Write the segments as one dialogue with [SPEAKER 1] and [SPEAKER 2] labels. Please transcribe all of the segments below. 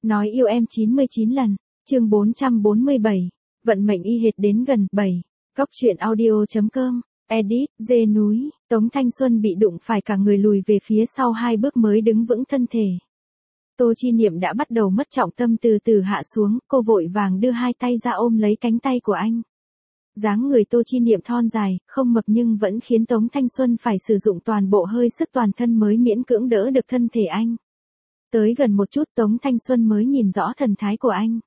[SPEAKER 1] Nói yêu em 99 lần. Chương 447. Vận mệnh y hệt đến gần 7. Góc truyện audio.com. Edit, dê núi. Tống Thanh Xuân bị đụng phải cả người lùi về phía sau 2 bước mới đứng vững thân thể. Tô Chi Niệm đã bắt đầu mất trọng tâm từ từ hạ xuống, cô vội vàng đưa 2 tay ra ôm lấy cánh tay của anh. Dáng người Tô Chi Niệm thon dài, không mập nhưng vẫn khiến Tống Thanh Xuân phải sử dụng toàn bộ hơi sức toàn thân mới miễn cưỡng đỡ được thân thể anh. Tới gần một chút Tống Thanh Xuân mới nhìn rõ thần thái của anh.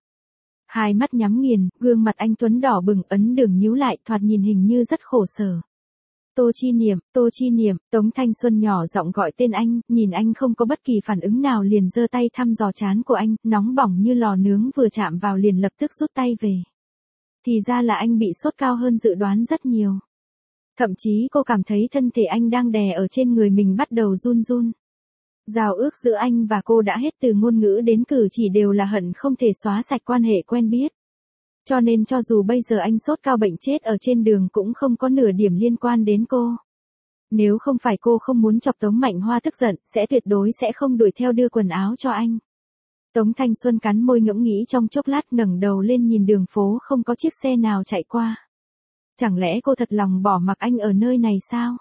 [SPEAKER 1] 2 mắt nhắm nghiền, gương mặt anh tuấn đỏ bừng, ấn đường nhíu lại, thoạt nhìn hình như rất khổ sở. Tô Chi Niệm, Tống Thanh Xuân nhỏ giọng gọi tên anh, nhìn anh không có bất kỳ phản ứng nào liền giơ tay thăm dò trán của anh, nóng bỏng như lò nướng vừa chạm vào liền lập tức rút tay về. Thì ra là anh bị sốt cao hơn dự đoán rất nhiều. Thậm chí cô cảm thấy thân thể anh đang đè ở trên người mình bắt đầu run run. Giao ước giữa anh và cô đã hết, từ ngôn ngữ đến cử chỉ đều là hận không thể xóa sạch quan hệ quen biết. Cho nên cho dù bây giờ anh sốt cao bệnh chết ở trên đường cũng không có nửa điểm liên quan đến cô. Nếu không phải cô không muốn chọc Tống Mạnh Hoa tức giận, sẽ tuyệt đối sẽ không đuổi theo đưa quần áo cho anh. Tống Thanh Xuân cắn môi ngẫm nghĩ trong chốc lát, ngẩng đầu lên nhìn đường phố không có chiếc xe nào chạy qua. Chẳng lẽ cô thật lòng bỏ mặc anh ở nơi này sao?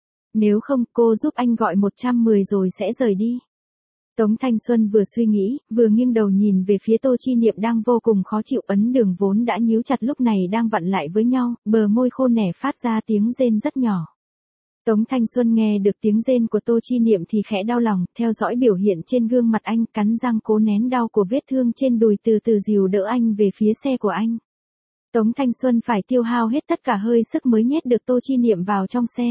[SPEAKER 1] Nếu không, cô giúp anh gọi 110 rồi sẽ rời đi. Tống Thanh Xuân vừa suy nghĩ, vừa nghiêng đầu nhìn về phía Tô Chi Niệm đang vô cùng khó chịu, ấn đường vốn đã nhíu chặt lúc này đang vặn lại với nhau, bờ môi khô nẻ phát ra tiếng rên rất nhỏ. Tống Thanh Xuân nghe được tiếng rên của Tô Chi Niệm thì khẽ đau lòng, theo dõi biểu hiện trên gương mặt anh, cắn răng cố nén đau của vết thương trên đùi, từ từ dìu đỡ anh về phía xe của anh. Tống Thanh Xuân phải tiêu hao hết tất cả hơi sức mới nhét được Tô Chi Niệm vào trong xe.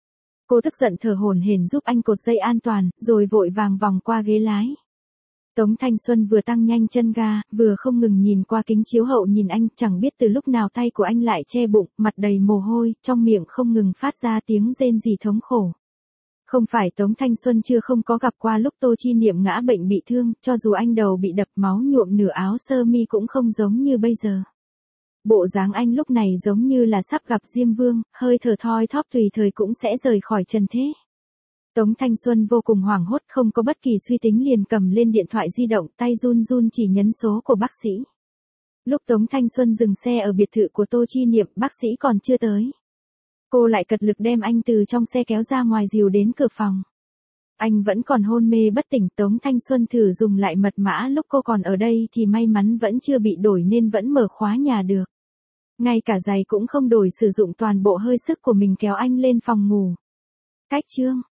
[SPEAKER 1] Cô tức giận thở hổn hển giúp anh cột dây an toàn, rồi vội vàng vòng qua ghế lái. Tống Thanh Xuân vừa tăng nhanh chân ga, vừa không ngừng nhìn qua kính chiếu hậu nhìn anh, chẳng biết từ lúc nào tay của anh lại che bụng, mặt đầy mồ hôi, trong miệng không ngừng phát ra tiếng rên rỉ thống khổ. Không phải Tống Thanh Xuân chưa không có gặp qua lúc Tô Chi Niệm ngã bệnh bị thương, cho dù anh đầu bị đập máu nhuộm nửa áo sơ mi cũng không giống như bây giờ. Bộ dáng anh lúc này giống như là sắp gặp Diêm Vương, hơi thở thoi thóp tùy thời cũng sẽ rời khỏi trần thế. Tống Thanh Xuân vô cùng hoảng hốt, không có bất kỳ suy tính liền cầm lên điện thoại di động, tay run run chỉ nhấn số của bác sĩ. Lúc Tống Thanh Xuân dừng xe ở biệt thự của Tô Chi Niệm, bác sĩ còn chưa tới. Cô lại cật lực đem anh từ trong xe kéo ra ngoài dìu đến cửa phòng. Anh vẫn còn hôn mê bất tỉnh, Tống Thanh Xuân thử dùng lại mật mã lúc cô còn ở đây thì may mắn vẫn chưa bị đổi nên vẫn mở khóa nhà được. Ngay cả giày cũng không đổi, sử dụng toàn bộ hơi sức của mình kéo anh lên phòng ngủ. Cách chương